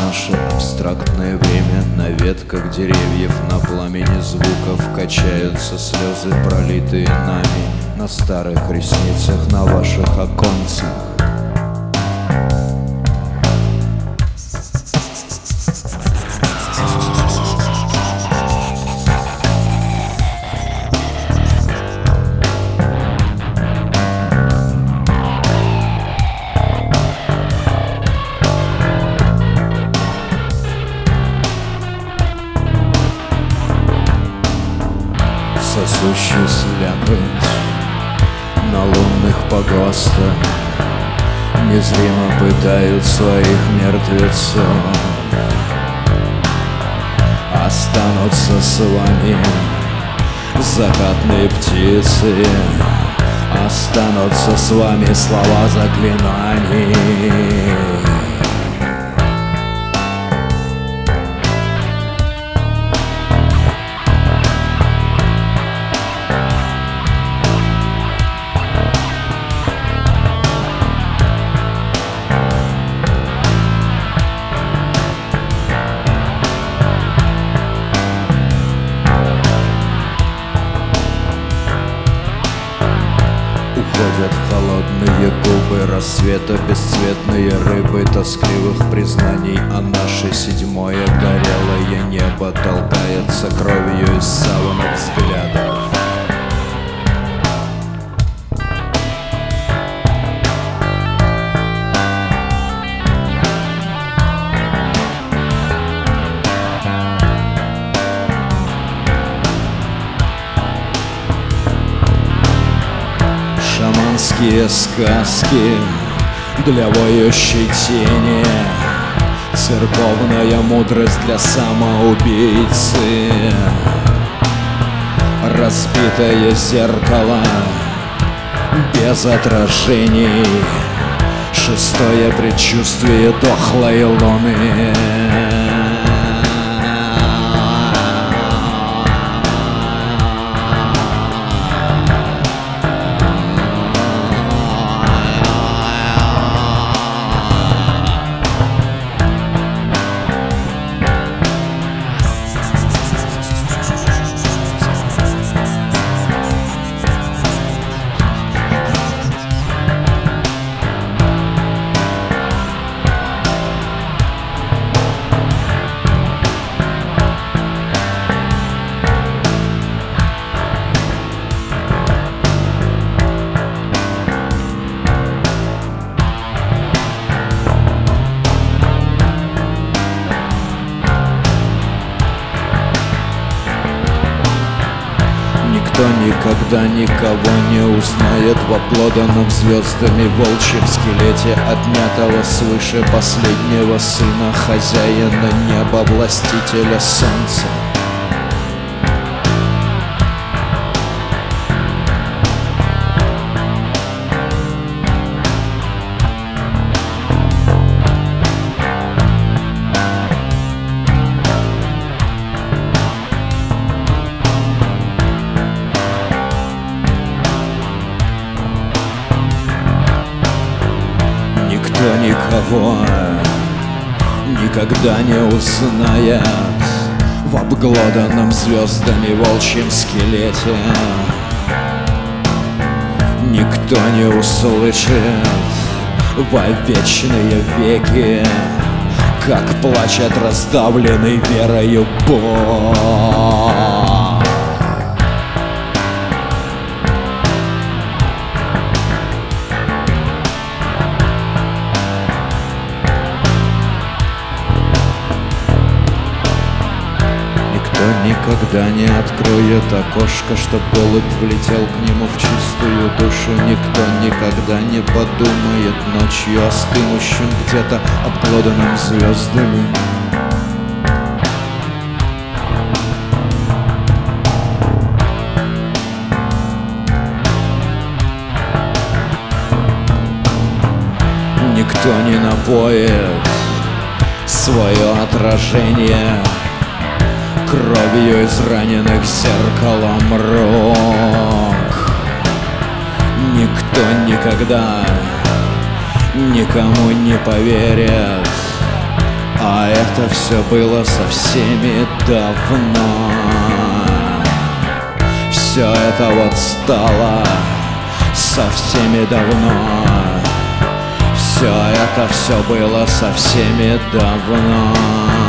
наше абстрактное время. На ветках деревьев, на пламени звуков качаются слезы, пролитые нами на старых ресницах, на ваших оконцах. Сосущий слякоть на лунных погостах незримо пытают своих мертвецов. Останутся с вами закатные птицы, останутся с вами слова заклинаний. Уходят в холодные губы рассвета бесцветные рыбы тоскливых признаний, а наше седьмое горелое небо толкается кровью из саванных взглядов. Шаманские сказки для воющей тени, церковная мудрость для самоубийцы, разбитое зеркало без отражений, шестое предчувствие дохлой луны. Никто никогда никого не узнает в обглоданном звездами волчьем скелете отнятого свыше последнего сына хозяина неба, властителя солнца. Никто никого никогда не узнает в обглоданном звездами волчьем скелете. Никто не услышит во вечные веки, как плачет раздавленный верою Бог. Никогда не откроет окошко, чтоб голубь влетел к нему в чистую душу. Никто никогда не подумает ночью остынущим где-то обглоданным звездами. Никто не напоит свое отражение кровью израненных зеркалом рук. Никто никогда никому не поверит А это все было со всеми давно. Все это вот стало со всеми давно. Все это все было со всеми давно.